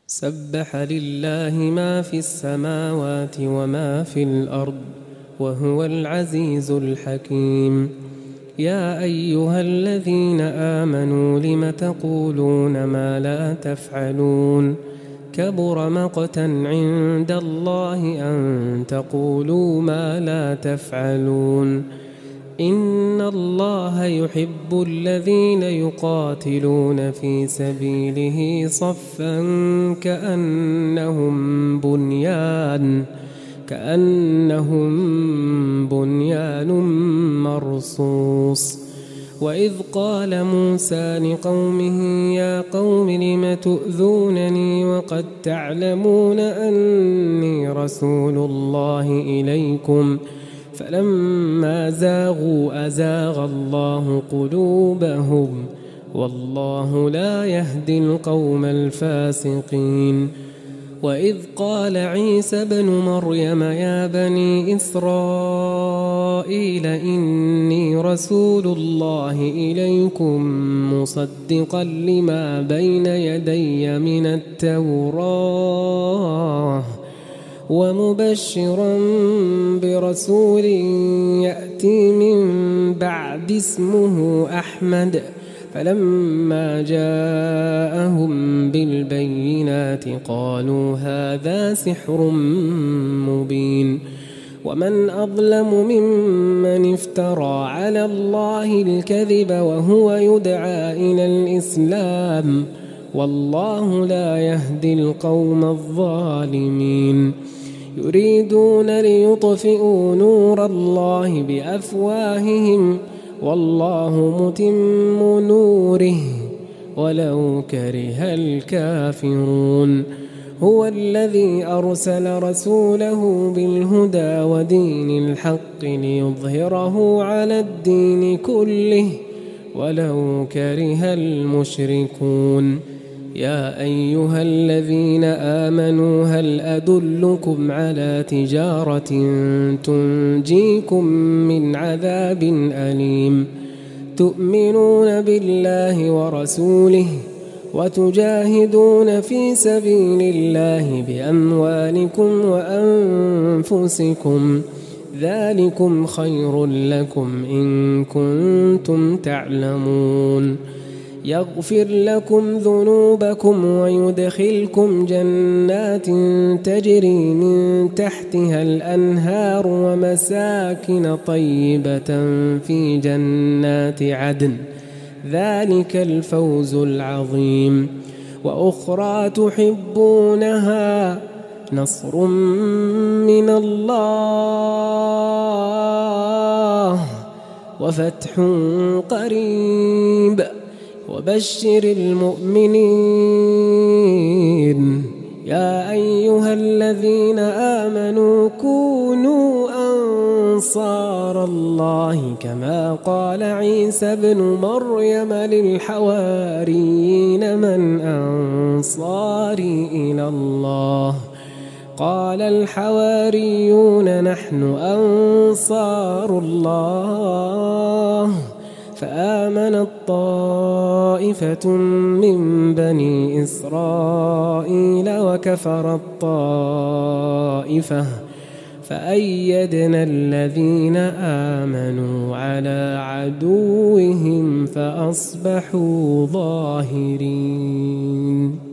سبح لله ما في السماوات وما في الأرض وهو العزيز الحكيم. يا أيها الذين آمنوا لم تقولون ما لا تفعلون كبر مقتا عند الله أن تقولوا ما لا تفعلون. إن الله يحب الذين يقاتلون في سبيله صفا كأنهم بنيان مرصوص. وإذ قال موسى لقومه يا قوم لم تؤذونني وقد تعلمون أني رسول الله إليكم فلما زاغوا أزاغ الله قلوبهم والله لا يهدي القوم الفاسقين. وإذ قال عيسى ابن مريم يا بني إسرائيل إني رسول الله إليكم مصدقا لما بين يدي من التوراة ومبشرا برسول يأتي من بعد اسمه أحمد. فلما جاءهم بالبينات قالوا هذا سحر مبين. ومن أظلم ممن افترى على الله الكذب وهو يدعى إلى الإسلام والله لا يهدي القوم الظالمين. يريدون ليطفئوا نور الله بأفواههم والله متم نوره ولو كره الكافرون. هو الذي أرسل رسوله بالهدى ودين الحق ليظهره على الدين كله ولو كره المشركون. يا أيها الذين آمنوا هل أدلكم على تجارة تنجيكم من عذاب أليم تؤمنون بالله ورسوله وتجاهدون في سبيل الله بأموالكم وأنفسكم ذلكم خير لكم إن كنتم تعلمون. يغفر لكم ذنوبكم ويدخلكم جنات تجري من تحتها الأنهار ومساكن طيبة في جنات عدن ذلك الفوز العظيم. وأخرى تحبونها نصر من الله وفتح قريب وبشر المؤمنين. يا أيها الذين آمنوا كونوا أنصار الله كما قال عيسى ابن مريم للحواريين من أنصاري إلى الله قال الحواريون نحن أنصار الله. فآمنت طائفة من بني إسرائيل وكفرت طائفة فأيدنا الذين آمنوا على عدوهم فأصبحوا ظاهرين.